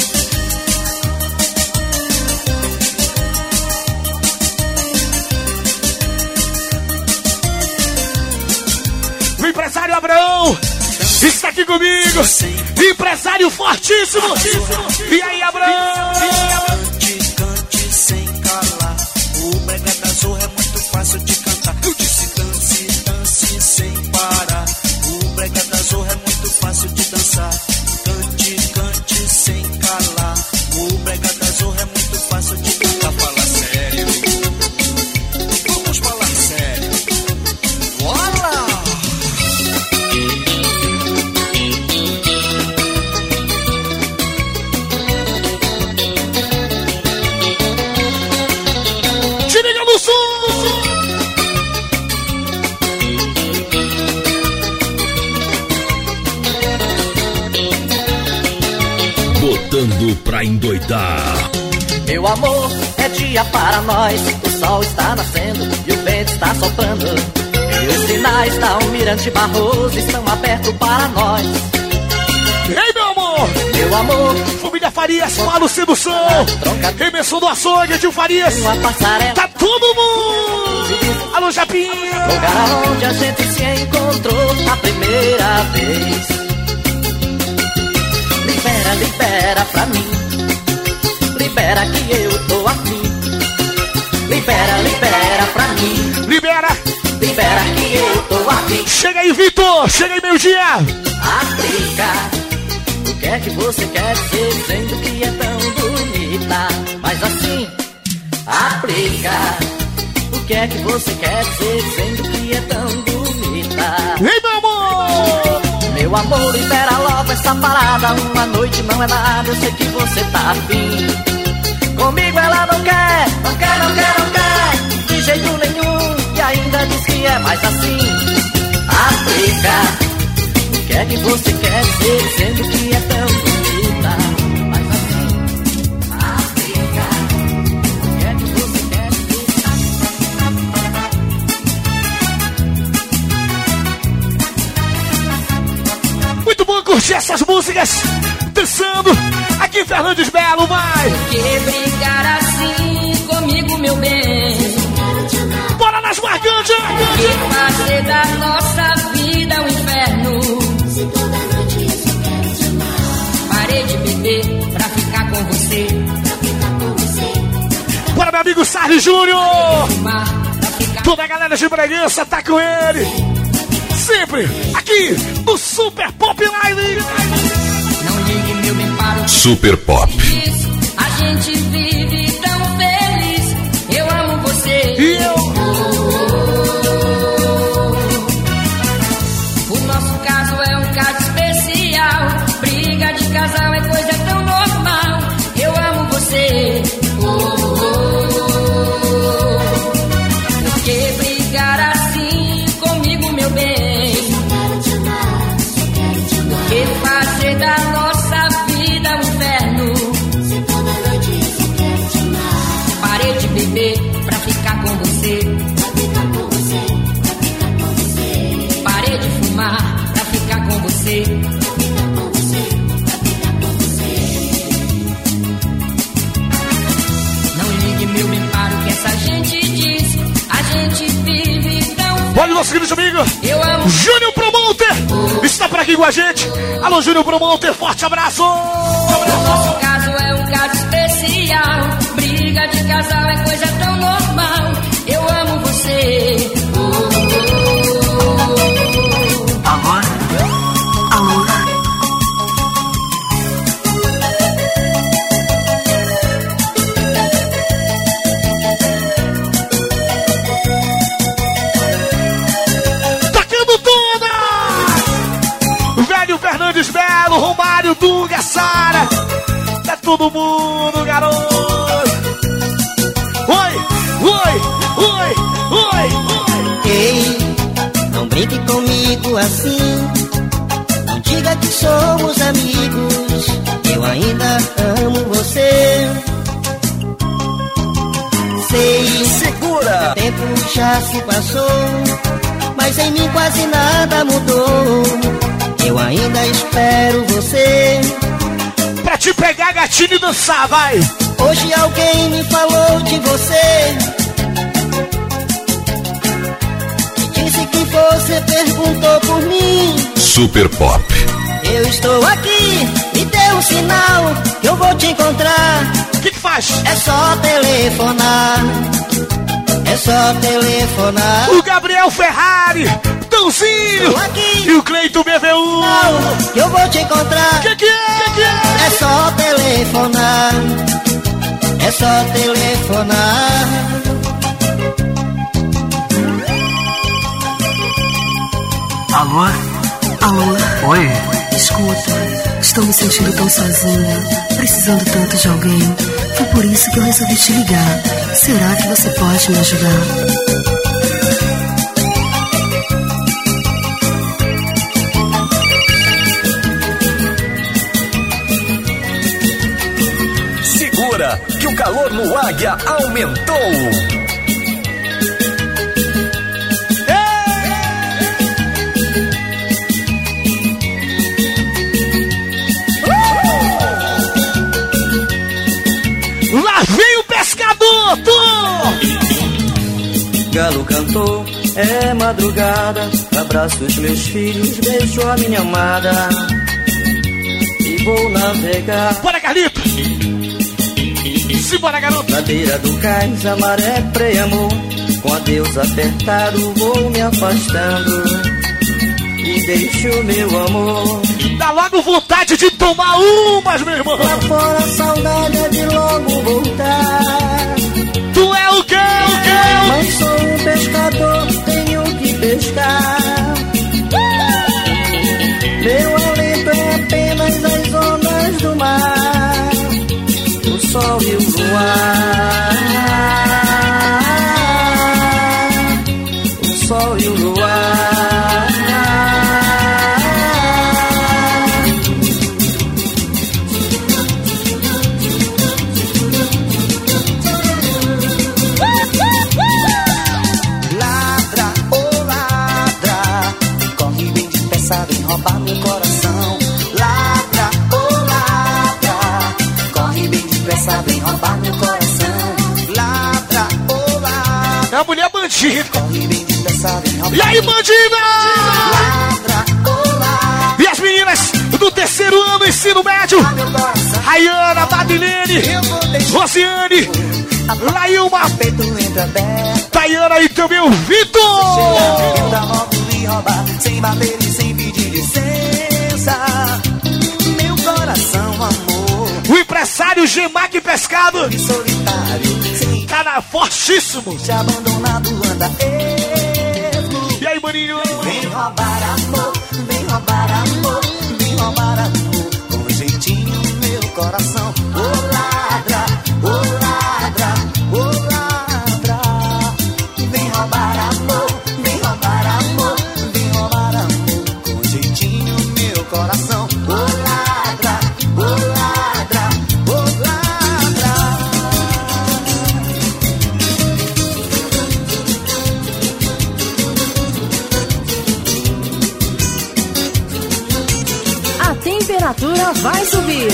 O empresário Abraão está aqui comigo. Empresário fortíssimo. E aí, Abraão? Cante, cante sem calar. O brega da zorra é muito fácil de cantar. Eu disse dance, dance sem parar. O brega da zorra é muito fácil de dançar. Cante, cante sem calar. O brega da zorra é muito fácil de cantar. Fala sério. Vamos falar sério. Bora! Te liga no som! Botando pra endoidar. Meu amor, é dia para nós. O sol está nascendo e o vento está soprando. E os sinais da Almirante Barroso estão abertos para nós. Ei, meu amor! Meu amor, família Farias, Paulo Sedução, Emerson do Açougue, Tio Farias. Tá todo mundo! Alô, Japinha! Lugar onde a gente se encontrou a primeira vez. Libera, libera pra mim. Libera que eu tô afim. Libera, libera pra mim. Libera! Libera que eu tô afim. Chega aí, Vitor! Chega aí, meio-dia! Aplica. O que é que você quer dizer dizendo que é tão bonita? Mas assim, aplica. O que é que você quer dizer dizendo que é tão bonita? Ei, meu amor! Meu amor, libera logo essa parada. Uma noite não é nada, eu sei que você tá afim. Comigo ela não quer, não quer, não quer, não quer de jeito nenhum. E ainda diz que é mais assim. Aplica. O que é que você quer dizer dizendo que é tão bonita? Mas assim, aplica. O que é que você quer dizer? Muito bom curtir essas músicas dançando aqui em Fernandes Belo, vai! Que brincar assim comigo, meu bem. Bora na voz marcante. Que fazer da nossa vida um inferno. Se toda noite eu só quero te amar. Parei de beber pra ficar com você. Bora, meu amigo Sarri Júnior. Toda a galera de Bragança tá com ele. Sempre aqui no Super Pop Live. Não ligue meu bem para o Super Pop. A gente vive tão feliz. Eu amo você. E eu. O nosso caso é um caso especial. Briga de casal é coisa tão normal. Eu amo você. Por que brigar assim comigo, meu bem? Por que fazer da nossa vida um inferno? Parei de beber pra ficar com você. Parei de fumar pra ficar com você. Não ligue meu bem para o que essa gente diz. A gente vive tão. Olha o nosso querido amigo Eu amo Júnior Promoter. Está por aqui com a gente. Alô, Júnior Promoter, forte abraço. O nosso caso é um caso especial. Briga de casal é coisa tão normal. Eu amo você. Agora, alô. Tacando toda. Velho Fernandes Belo, Romário, Dunga, Sara. É todo mundo, garoto. Oi. Ei, não brinque comigo assim. Não diga que somos amigos. Eu ainda amo você. Sei, segura. O tempo já se passou, mas em mim quase nada mudou. Eu ainda espero você. Pra te pegar, gatinho, e dançar, vai. Hoje alguém me falou de você. Disse que você perguntou por mim. Super Pop. Eu estou aqui, me dê um sinal que eu vou te encontrar. O que faz? É só telefonar. É só telefonar. O Gabriel Ferrari, Dãozinho e o Cleito BVU. Que eu vou te encontrar. Que é? É só telefonar. É só telefonar. Alô? Alô? Oi? Escuta, estou me sentindo tão sozinha, precisando tanto de alguém. Foi por isso que eu resolvi te ligar. Será que você pode me ajudar? Segura, que o calor no Águia aumentou. Lá vem o pescador, Galo cantou, é madrugada. Abraço os meus filhos, beijo a minha amada. E vou navegar. Bora, Carlito! Simbora, garoto! Na beira do cais, a maré preamou. Com adeus apertado, vou me afastando. E deixo meu amor. Dá logo vontade de tomar umas, meu irmão! Lá fora a saudade é de logo voltar. Tu é o quê? Mas sou um pescador, tenho que pescar. Meu alento é apenas as ondas do mar, o sol e o luar. O sol e o luar. Ladra, oh ladra, Chico. E aí, bandida? E as meninas do terceiro ano, ensino médio. Rayana, Madilene, Rosiane, Lailma, Tayana e também o Vitor. Sem bater e sem pedir licença. Meu coração, amor. O empresário Gemac Pescado solitário, cara fortíssimo. Te abandonado anda esmo. E aí, maninho? Vem roubar amor, vem roubar amor, vem roubar amor. Com jeitinho meu coração. Ô ladra, ô ladra, ô ladra. Vem roubar amor, vem roubar amor, vem roubar amor. Com jeitinho meu coração. Ô ladra, ô ladra, ô ladra. A temperatura vai subir.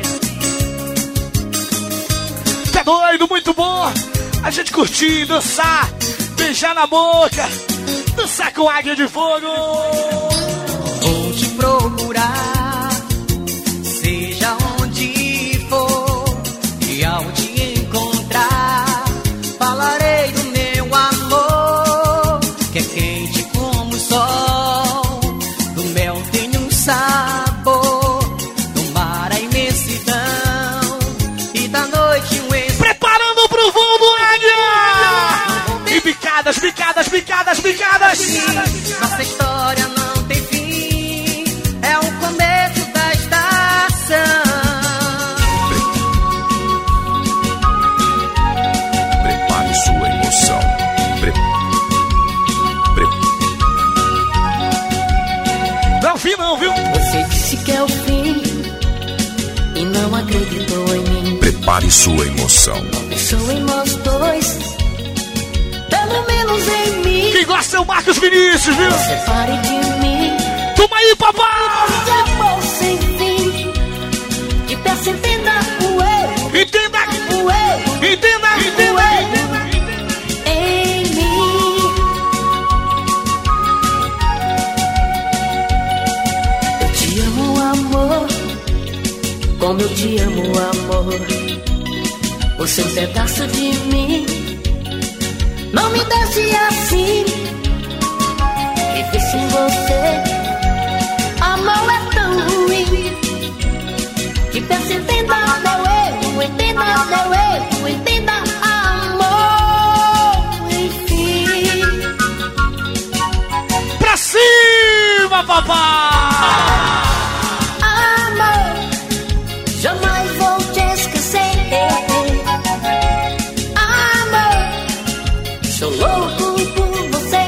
Tá doido, muito bom. A gente curtir, dançar, beijar na boca, dançar com águia de fogo. Vou te procurar, seja onde for, e ao te encontrar, falarei do meu amor, que é quente como o sol, do mel tem um sabor, do mar a imensidão, e da noite um preparando pro voo do águia! E picadas, picadas, picadas, picadas! Nossa história não tem fim, é o começo da estação. Prepare sua emoção. Não vi não, viu? Você disse que é o fim e não acreditou em mim. Prepare sua emoção. Pensou em nós dois, pelo menos em mim. Quem gosta é o Marcos Vinícius, viu? Separe de mim. Toma aí, papai! De amor sem fim, que peça entenda o erro. Entenda! O erro. Entenda, entenda, o erro em mim. Eu te amo, amor, como eu te amo, amor. Você é um pedaço de mim. Não me deixe assim, viver sem você. Amor é tão ruim, que peço entenda meu erro, entenda meu erro, entenda amor, enfim. Pra cima, papai! Amor, jamais vou te esquecer. Sou louco por você.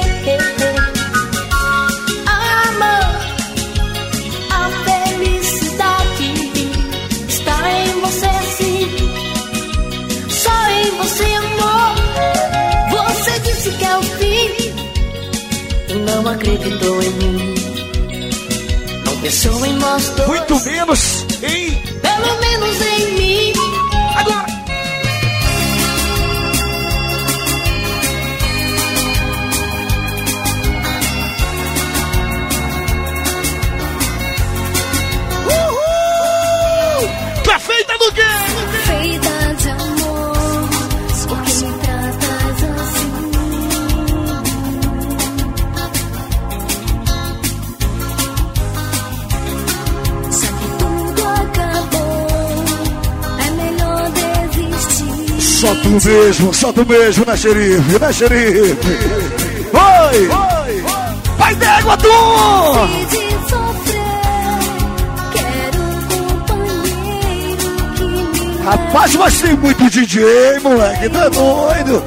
Amor, a felicidade está em você, sim. Só em você, amor. Você disse que é o fim e não acreditou em mim. Não pensou em nós dois. Muito menos em... Pelo menos em mim. Agora! Feita do quê? Feita de amor, porque me tratas assim. Sabe tudo acabou, é melhor desistir. Só tu mesmo, né, xerife? Né, xerife? Oi! Pai d'égua, tu! Rapaz, mas tem muito DJ, moleque, tá doido?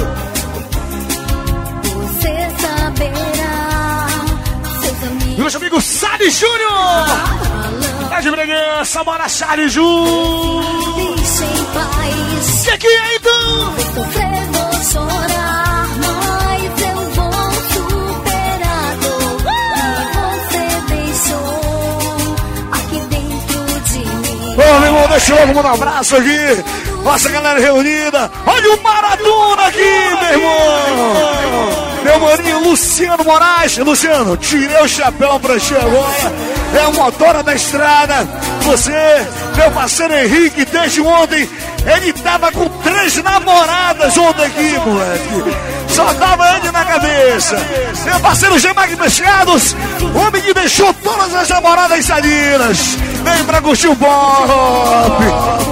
Você saberá, seus amigos. Meus amigos, Sari Júnior! Tá de Bragança, bora, Sari Júnior! Deixa em paz. Que é então? Vou sofrer, vou chorar, mas eu vou superar tudo que você deixou aqui dentro de mim. Ô, meu irmão, deixa eu logo mandar um abraço aqui Nossa galera reunida. Olha o Maradona aqui, meu irmão. Meu maninho Luciano Moraes. Luciano, tirei o chapéu pra ti agora. É a motora da estrada. Você, meu parceiro Henrique, desde ontem, ele tava com 3 namoradas ontem aqui, moleque. Só dava ele na cabeça. Meu parceiro Gemac Pescados, o homem que deixou todas as namoradas salinas. Vem pra curtir o Bop.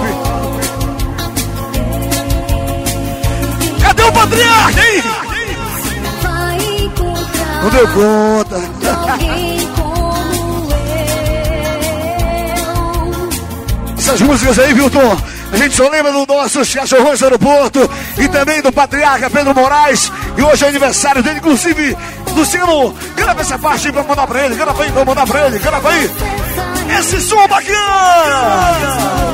Cadê o patriarca, hein? Não deu conta. Essas músicas aí, viu, Tom? A gente só lembra do nosso cachorrões do aeroporto e também do patriarca Pedro Moraes. E hoje é aniversário dele, inclusive, Luciano, grava essa parte aí pra mandar pra ele. Grava aí pra mandar pra ele, grava aí. Esse som bacana!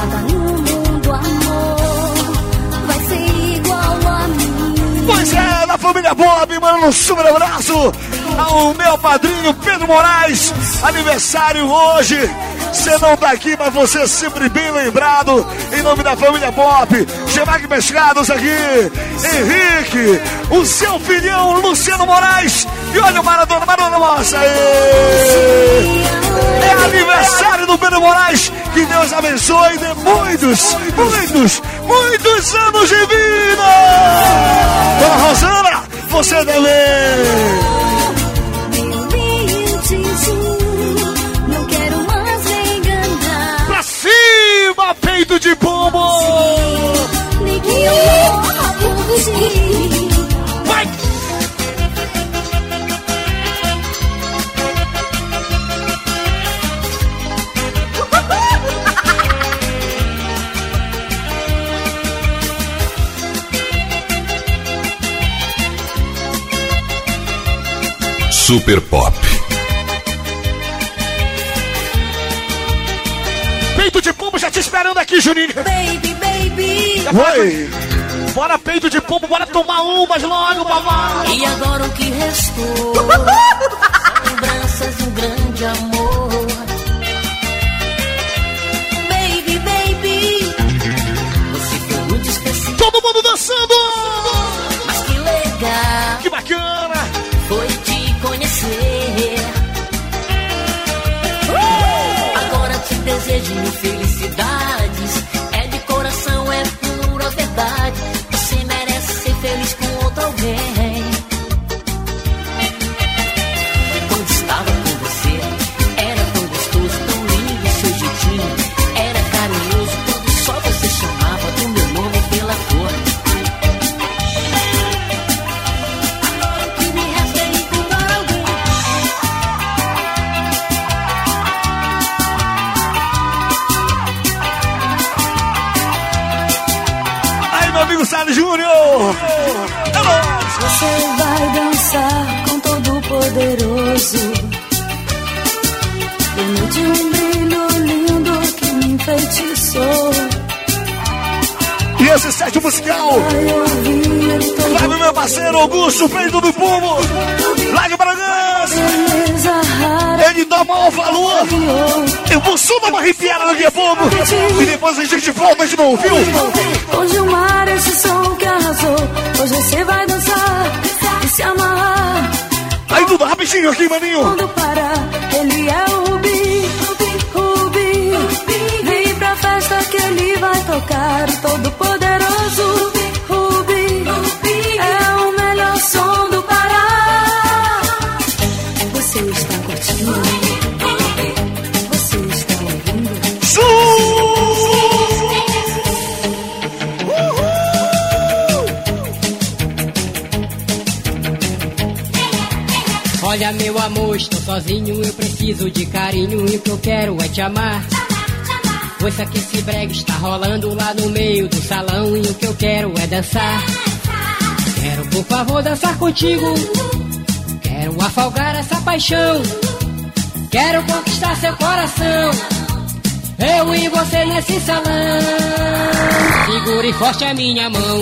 Pois é, da família Bob, mano, um super abraço ao meu padrinho Pedro Moraes, aniversário hoje. Você não tá aqui, mas você é sempre bem lembrado. Em nome da família Bob, Gemac Pescados aqui, Henrique, o seu filhão Luciano Moraes. E olha o Maradona, mostra aí. É aniversário do Pedro Moraes. Que Deus abençoe e dê muitos anos de vida. Dona Rosana, você também. Não quero mais me enganar. Pra cima, peito de pombo. Vai. Super Pop. Peito de pombo já te esperando aqui, Juninho. Baby, baby. Oi. Bora, peito de pombo, bora tomar umas logo, papai. E agora o que restou? Lembranças de um grande amor. Baby, baby. Você foi muito especial. Todo mundo dançando. Mas que legal. Que bacana. Foi te conhecer. Agora te desejo mil felicidades. É de coração, é pura verdade. Você merece ser feliz com outro alguém. Quando estava com você, era tão gostoso, tão lindo seu jeitinho. Era carinhoso quando só você chamava do meu nome pela cor. Agora o que me resta é encontrar alguém. Aí, meu amigo Salles Júnior. Você vai dançar com todo poderoso. Permite um brilho lindo que me enfeitiçou. E esse set musical vai meu parceiro Augusto, peito do pombo. Lá de Bragança. Ele dá maior valor. Eu vou só dar uma arrepiada no dia pombo. E depois a gente volta de novo, viu? Hoje o mar, esse som que arrasou. Hoje você vai dançar e se amarrar. Aí, Duda, rapidinho aqui, maninho. Quando parar, ele é o Rubi, Rubi. Vem pra festa que ele vai tocar. Todo poderoso Rubi. É o melhor som do Pará. Você está curtindo? Você está ouvindo? Olha, meu amor, estou sozinho, eu preciso de carinho e o que eu quero é te amar. Ouça que esse brega está rolando lá no meio do salão e o que eu quero é dançar. Quero, por favor, dançar contigo. Quero afogar essa paixão. Quero conquistar seu coração. Eu e você nesse salão. Segure forte a minha mão.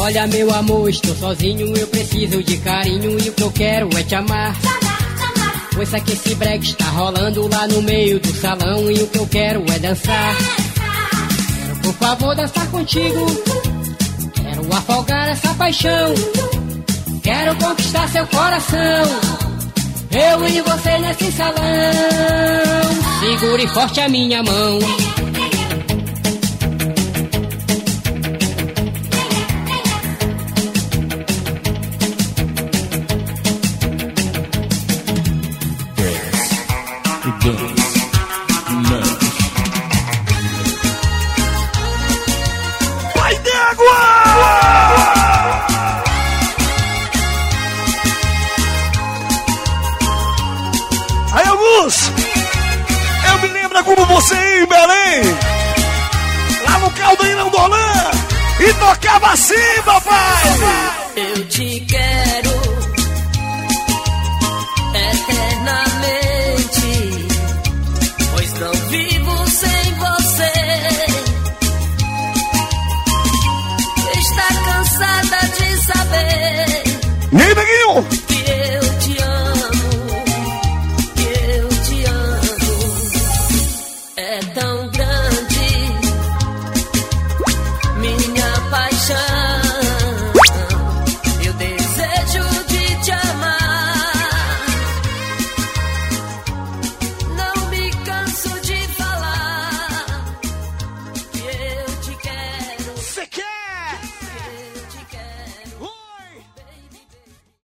Olha meu amor, estou sozinho, eu preciso de carinho e o que eu quero é te amar. Pois aqui esse brega está rolando lá no meio do salão e o que eu quero é dançar. Quero por favor dançar contigo, quero afogar essa paixão, quero conquistar seu coração, eu e você nesse salão. Segure forte a minha mão. Vai d'água! Aí, Augusto, eu me lembro como você ia em Belém, lá no Caldeirão do Olã, e tocava assim, papai. Eu te quero